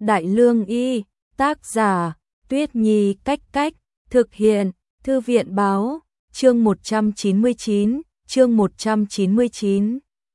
Đại Lương Y, tác giả, Tuyết Nhi Cách Cách, thực hiện, Thư viện Báo, chương 199.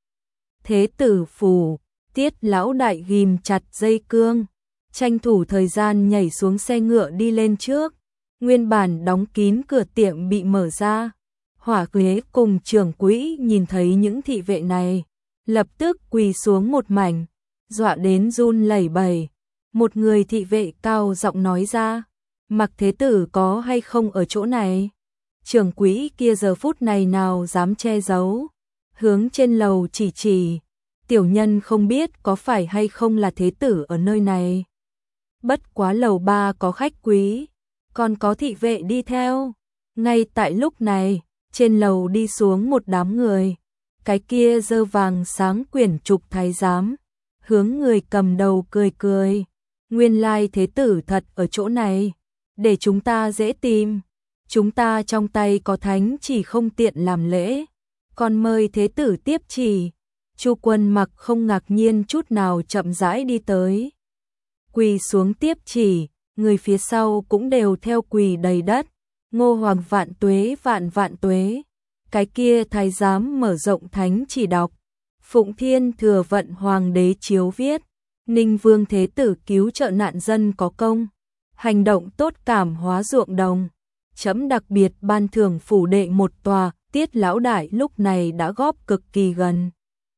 Thế tử phủ, Tiết lão đại ghim chặt dây cương, tranh thủ thời gian nhảy xuống xe ngựa đi lên trước. Nguyên bản đóng kín cửa tiệm bị mở ra. Hỏa Quế cùng trưởng quỹ nhìn thấy những thị vệ này, lập tức quỳ xuống một mảnh, dọa đến run lẩy bẩy. Một người thị vệ cao giọng nói ra, Mặc thế tử có hay không ở chỗ này? Trưởng quỹ kia giờ phút này nào dám che giấu, hướng trên lầu chỉ, tiểu nhân không biết có phải hay không là thế tử ở nơi này. Bất quá lầu 3 có khách quý, còn có thị vệ đi theo. Ngay tại lúc này, trên lầu đi xuống một đám người, cái kia dơ vàng sáng quyển trục thái giám, hướng người cầm đầu cười. Nguyên lai thế tử thật ở chỗ này, để chúng ta dễ tìm. Chúng ta trong tay có thánh chỉ không tiện làm lễ, còn mời thế tử tiếp chỉ. Chu Quân Mặc không ngạc nhiên chút nào chậm rãi đi tới, quỳ xuống tiếp chỉ, người phía sau cũng đều theo quỳ đầy đất. Ngô Hoàng vạn tuế. Cái kia thái giám mở rộng thánh chỉ đọc, Phụng Thiên Thừa Vận Hoàng đế chiếu viết, Ninh Vương thế tử cứu trợ nạn dân có công, hành động tốt cảm hóa ruộng đồng, chấm đặc biệt ban thưởng phủ đệ một tòa. Tiết lão đại lúc này đã góp cực kỳ gần,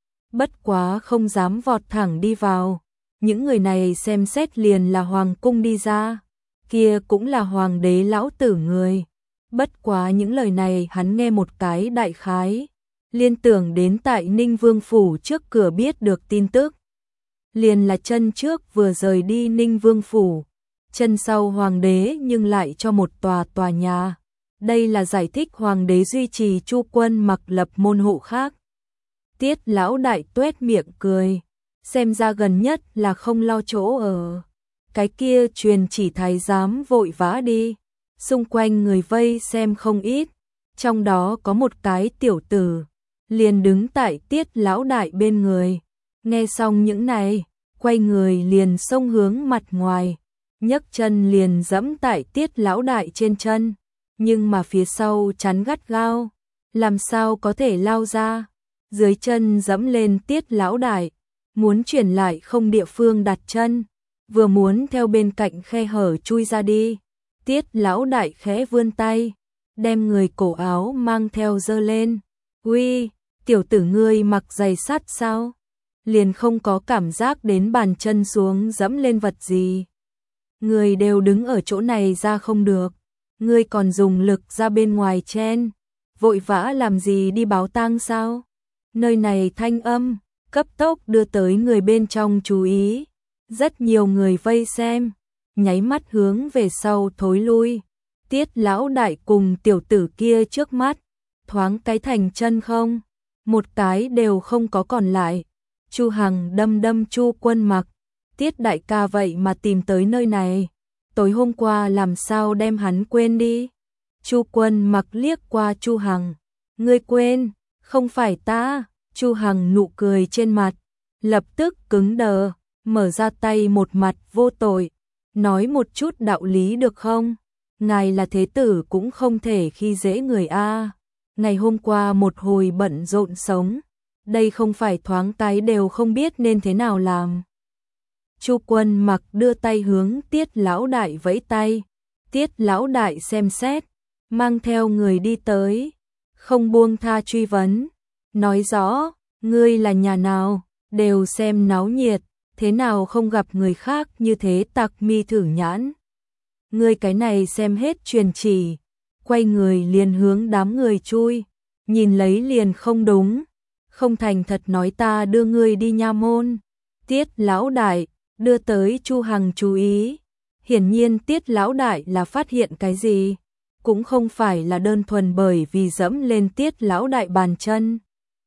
bất quá không dám vọt thẳng đi vào. Những người này xem xét liền là hoàng cung đi ra, kia cũng là hoàng đế lão tử người. Bất quá những lời này hắn nghe một cái đại khái, liên tưởng đến tại Ninh Vương phủ trước cửa biết được tin tức. Liền là chân trước vừa rời đi Ninh Vương phủ, chân sau hoàng đế nhưng lại cho một tòa nhà. Đây là giải thích hoàng đế duy trì Chu Quân Mặc lập môn hộ khác. Tiết lão đại tuét miệng cười, xem ra gần nhất là không lo chỗ ở. Cái kia truyền chỉ thái giám vội vã đi, xung quanh người vây xem không ít, trong đó có một cái tiểu tử, liền đứng tại Tiết lão đại bên người. Nghe xong những này, quay người liền xông hướng mặt ngoài, nhấc chân liền dẫm tại Tiết lão đại trên chân, nhưng mà phía sau chắn gắt gao, làm sao có thể lao ra. Dưới chân dẫm lên Tiết lão đại, muốn chuyển lại không địa phương đặt chân, vừa muốn theo bên cạnh khe hở chui ra đi. Tiết lão đại khẽ vươn tay, đem người cổ áo mang theo giơ lên. Uy, tiểu tử ngươi mặc giày sắt sao? Liền không có cảm giác đến bàn chân xuống dẫm lên vật gì. Người đều đứng ở chỗ này ra không được, ngươi còn dùng lực ra bên ngoài chen, vội vã làm gì đi báo tang sao? Nơi này thanh âm cấp tốc đưa tới người bên trong chú ý, rất nhiều người vây xem, nháy mắt hướng về sau thối lui. Tiết lão đại cùng tiểu tử kia trước mắt, thoáng cái thành chân không, một cái đều không có còn lại. Chu Hằng đâm Chu Quân Mặc, Tiết đại ca vậy mà tìm tới nơi này, tối hôm qua làm sao đem hắn quên đi? Chu Quân Mặc liếc qua Chu Hằng, ngươi quên, không phải ta. Chu Hằng nụ cười trên mặt lập tức cứng đờ, mở ra tay một mặt vô tội, nói một chút đạo lý được không? Ngài là thế tử cũng không thể khi dễ người a. Ngày hôm qua một hồi bận rộn sống, đây không phải thoáng cái đều không biết nên thế nào làm. Chu Quân Mặc đưa tay hướng Tiết lão đại vẫy tay. Tiết lão đại xem xét, mang theo người đi tới, không buông tha truy vấn, nói rõ, ngươi là nhà nào, đều xem náo nhiệt, thế nào không gặp người khác như thế tặc mi thử nhãn. Ngươi cái này xem hết truyền chỉ, quay người liền hướng đám người chui, nhìn lấy liền không đúng, không thành thật nói ta đưa ngươi đi nha môn. Tiết lão đại đưa tới Chu Hằng chú ý, hiển nhiên Tiết lão đại là phát hiện cái gì, cũng không phải là đơn thuần bởi vì dẫm lên Tiết lão đại bàn chân.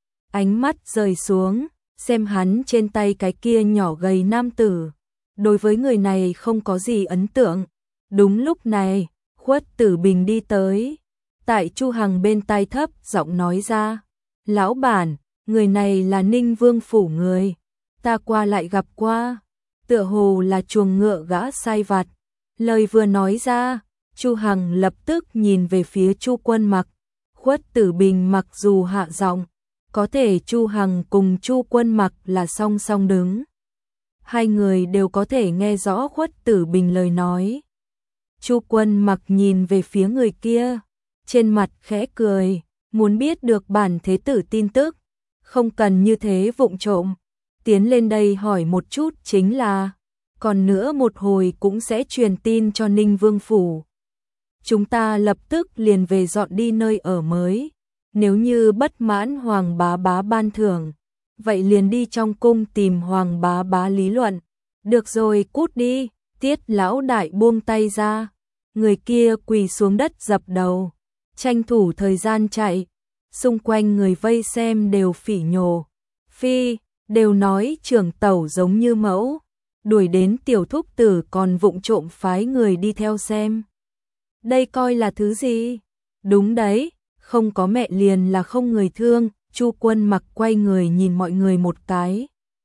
Ánh mắt rời xuống, xem hắn trên tay cái kia nhỏ gầy nam tử, đối với người này không có gì ấn tượng. Đúng lúc này, Khuất Tử Bình đi tới, tại Chu Hằng bên tai thấp giọng nói ra, lão bản, người này là Ninh Vương phủ người, ta qua lại gặp qua. tựa hồ là chuồng ngựa gã sai vặt. Lời vừa nói ra, Chu Hằng lập tức nhìn về phía Chu Quân Mặc. Khuất Tử Bình mặc dù hạ giọng, có thể Chu Hằng cùng Chu Quân Mặc là song song đứng. Hai người đều có thể nghe rõ Khuất Tử Bình lời nói. Chu Quân Mặc nhìn về phía người kia, trên mặt khẽ cười, muốn biết được bản thế tử tin tức, không cần như thế vụng trộm, tiến lên đây hỏi một chút chính là, còn nữa một hồi cũng sẽ truyền tin cho Ninh Vương phủ. Chúng ta lập tức liền về dọn đi nơi ở mới, nếu như bất mãn Hoàng bá bá ban thưởng, vậy liền đi trong cung tìm Hoàng bá bá lý luận. Được rồi, cút đi. Tiết lão đại buông tay ra, người kia quỳ xuống đất dập đầu, tranh thủ thời gian chạy, xung quanh người vây xem đều phỉ nhổ. Phi, đều nói trưởng tẩu giống như mẫu, đuổi đến tiểu thúc tử còn vụng trộm phái người đi theo xem. Đây coi là thứ gì? Đúng đấy, không có mẹ liền là không người thương. Chu Quân Mặc quay người nhìn mọi người một cái.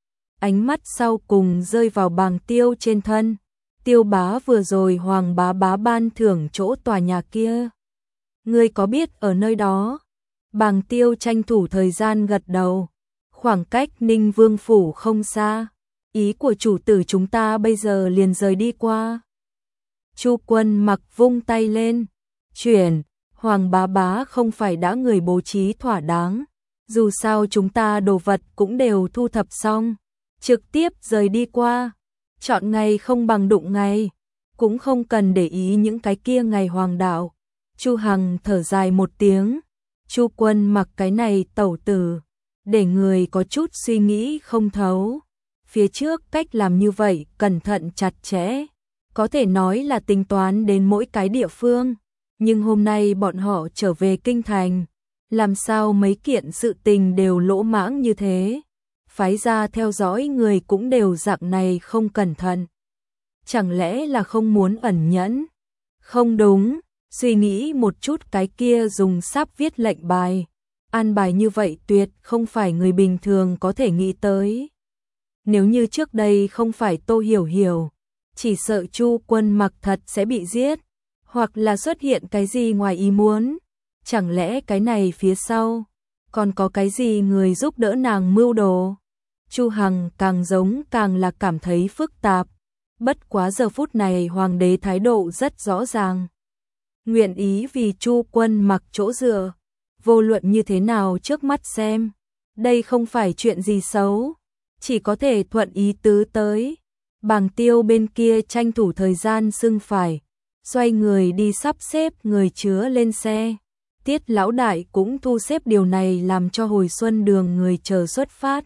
Ánh mắt sau cùng rơi vào Bàng Tiêu trên thân. Tiêu bá vừa rồi Hoàng bá bá ban thưởng chỗ tòa nhà kia. Ngươi có biết ở nơi đó? Bàng Tiêu tranh thủ thời gian gật đầu. Khoảng cách Ninh Vương phủ không xa. Ý của chủ tử chúng ta bây giờ liền rời đi qua. Chu Quân Mặc vung tay lên. Chuyển, Hoàng bá bá không phải đã người bố trí thỏa đáng. Dù sao chúng ta đồ vật cũng đều thu thập xong. Trực tiếp rời đi qua. Chọn ngày không bằng đụng ngày. Cũng không cần để ý những cái kia ngày hoàng đạo. Chu Hằng thở dài một tiếng. Chu Quân Mặc cái này tẩu tử, để người có chút suy nghĩ không thấu. Phía trước cách làm như vậy cẩn thận chặt chẽ, có thể nói là tính toán đến mỗi cái địa phương. Nhưng hôm nay bọn họ trở về kinh thành, làm sao mấy kiện sự tình đều lỗ mãng như thế. Phái ra theo dõi người cũng đều dạng này không cẩn thận. Chẳng lẽ là không muốn ẩn nhẫn? Không đúng, suy nghĩ một chút cái kia dùng sắp viết lệnh bài. An bài như vậy tuyệt không phải người bình thường có thể nghĩ tới. Nếu như trước đây không phải Tô Hiểu Hiểu, chỉ sợ Chu Quân Mặc thật sẽ bị giết, hoặc là xuất hiện cái gì ngoài ý muốn. Chẳng lẽ cái này phía sau còn có cái gì người giúp đỡ nàng mưu đồ? Chu Hằng càng giống càng là cảm thấy phức tạp. Bất quá giờ phút này hoàng đế thái độ rất rõ ràng. Nguyện ý vì Chu Quân Mặc chỗ dựa. Vô luận như thế nào trước mắt xem, đây không phải chuyện gì xấu, chỉ có thể thuận ý tứ tới. Bàng Tiêu bên kia tranh thủ thời gian xưng phải, xoay người đi sắp xếp người chứa lên xe. Tiết lão đại cũng thu xếp điều này làm cho hồi xuân đường người chờ xuất phát.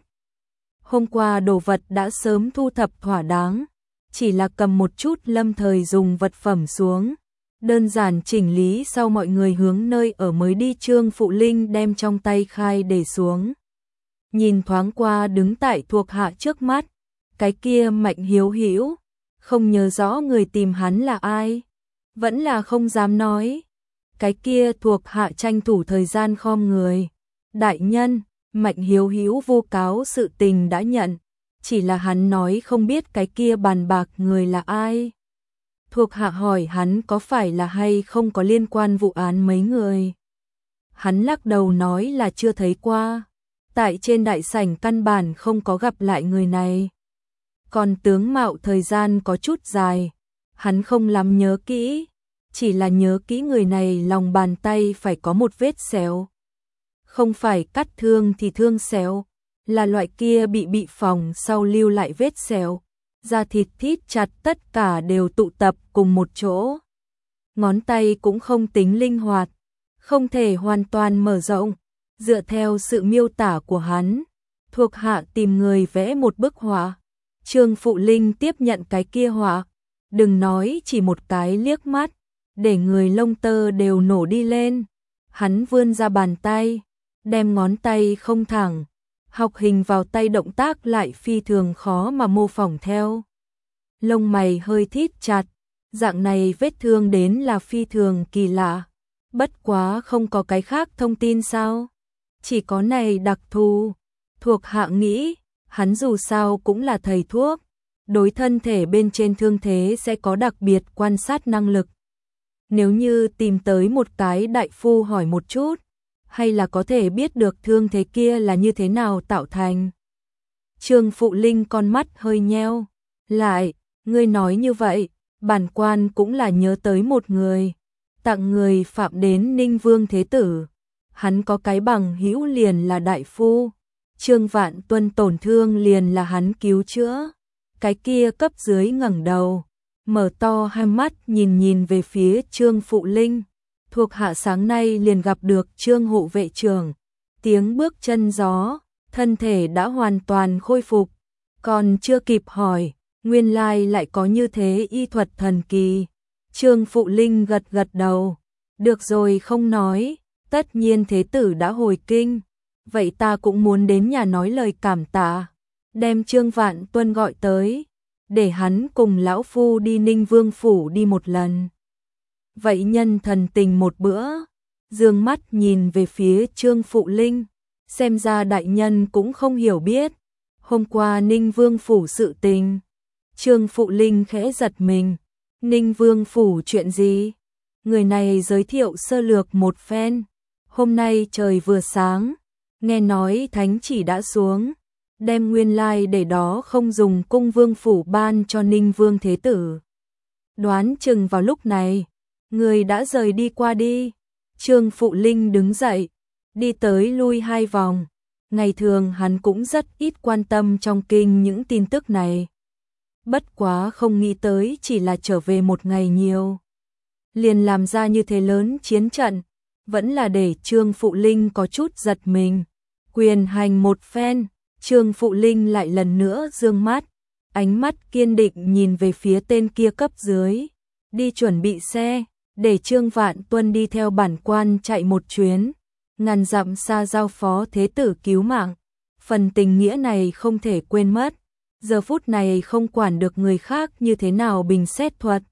Hôm qua đồ vật đã sớm thu thập thỏa đáng, chỉ là cầm một chút lâm thời dùng vật phẩm xuống. Đơn giản chỉnh lý sau mọi người hướng nơi ở mới đi. Trương Phụ Linh đem trong tay khai để xuống. Nhìn thoáng qua đứng tại thuộc hạ trước mắt, cái kia Mạnh Hiếu Hữu, không nhớ rõ người tìm hắn là ai, vẫn là không dám nói. Cái kia thuộc hạ tranh thủ thời gian khom người. Đại nhân, Mạnh Hiếu Hữu vô cáo sự tình đã nhận, chỉ là hắn nói không biết cái kia bàn bạc người là ai. Thuộc hạ hỏi hắn có phải là hay không có liên quan vụ án mấy người. Hắn lắc đầu nói là chưa thấy qua. Tại trên đại sảnh căn bản không có gặp lại người này. Còn tướng mạo thời gian có chút dài, hắn không lắm nhớ kỹ, chỉ là nhớ kỹ người này lòng bàn tay phải có một vết sẹo. Không phải cắt thương thì thương sẹo, là loại kia bị phòng sau lưu lại vết sẹo. Da thịt thít chặt tất cả đều tụ tập cùng một chỗ. Ngón tay cũng không tính linh hoạt, không thể hoàn toàn mở rộng. Dựa theo sự miêu tả của hắn, thuộc hạ tìm người vẽ một bức họa. Trương Phụ Linh tiếp nhận cái kia họa, đừng nói chỉ một cái liếc mắt, để người lông tơ đều nổ đi lên. Hắn vươn ra bàn tay, đem ngón tay không thẳng, học hình vào tay động tác lại phi thường khó mà mô phỏng theo. Lông mày hơi thít chặt, dạng này vết thương đến là phi thường kỳ lạ. Bất quá không có cái khác thông tin sao? Chỉ có này đặc thù. Thuộc hạ nghĩ, hắn dù sao cũng là thầy thuốc, đối thân thể bên trên thương thế sẽ có đặc biệt quan sát năng lực. Nếu như tìm tới một cái đại phu hỏi một chút, hay là có thể biết được thương thế kia là như thế nào tạo thành. Trương Phụ Linh con mắt hơi nheo lại, ngươi nói như vậy, bản quan cũng là nhớ tới một người, tặng người phạm đến Ninh Vương Thế Tử. Hắn có cái bằng hữu liền là đại phu, Trương Vạn Tuân tổn thương liền là hắn cứu chữa. Cái kia cấp dưới ngẩng đầu, mở to hai mắt nhìn về phía Trương Phụ Linh. Thuộc hạ sáng nay liền gặp được Trương hộ vệ trưởng, tiếng bước chân gió, thân thể đã hoàn toàn khôi phục, còn chưa kịp hỏi, nguyên lai lại có như thế y thuật thần kỳ. Trương Phụ Linh gật gật đầu, được rồi không nói, tất nhiên thế tử đã hồi kinh, vậy ta cũng muốn đến nhà nói lời cảm tạ, đem Trương Vạn Tuân gọi tới, để hắn cùng lão phu đi Ninh Vương phủ đi một lần. Vậy nhân thần tình một bữa, dương mắt nhìn về phía Trương Phụ Linh, xem ra đại nhân cũng không hiểu biết, hôm qua Ninh Vương phủ sự tình. Trương Phụ Linh khẽ giật mình, Ninh Vương phủ chuyện gì? Người này giới thiệu sơ lược một phen, hôm nay trời vừa sáng, nghe nói thánh chỉ đã xuống, đem nguyên lai để đó không dùng cung vương phủ ban cho Ninh Vương Thế Tử. Đoán chừng vào lúc này, người đã rời đi qua đi. Trương Phụ Linh đứng dậy, đi tới lui hai vòng. Ngày thường hắn cũng rất ít quan tâm trong kinh những tin tức này. Bất quá không nghĩ tới chỉ là trở về một ngày nhiều, liền làm ra như thế lớn chiến trận, vẫn là để Trương Phụ Linh có chút giật mình. Quyền hành một phen, Trương Phụ Linh lại lần nữa dương mắt, ánh mắt kiên định nhìn về phía tên kia cấp dưới, đi chuẩn bị xe, để Trương Vạn Tuân đi theo bản quan chạy một chuyến, ngàn dặm xa giao phó thế tử cứu mạng. Phần tình nghĩa này không thể quên mất, giờ phút này không quản được người khác như thế nào bình xét thuật.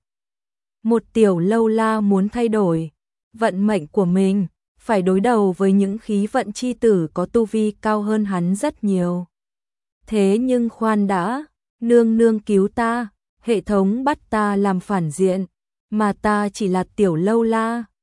Một tiểu lâu la muốn thay đổi vận mệnh của mình, phải đối đầu với những khí vận chi tử có tu vi cao hơn hắn rất nhiều. Thế nhưng khoan đã, nương nương cứu ta, hệ thống bắt ta làm phản diện, mà ta chỉ là tiểu lâu la,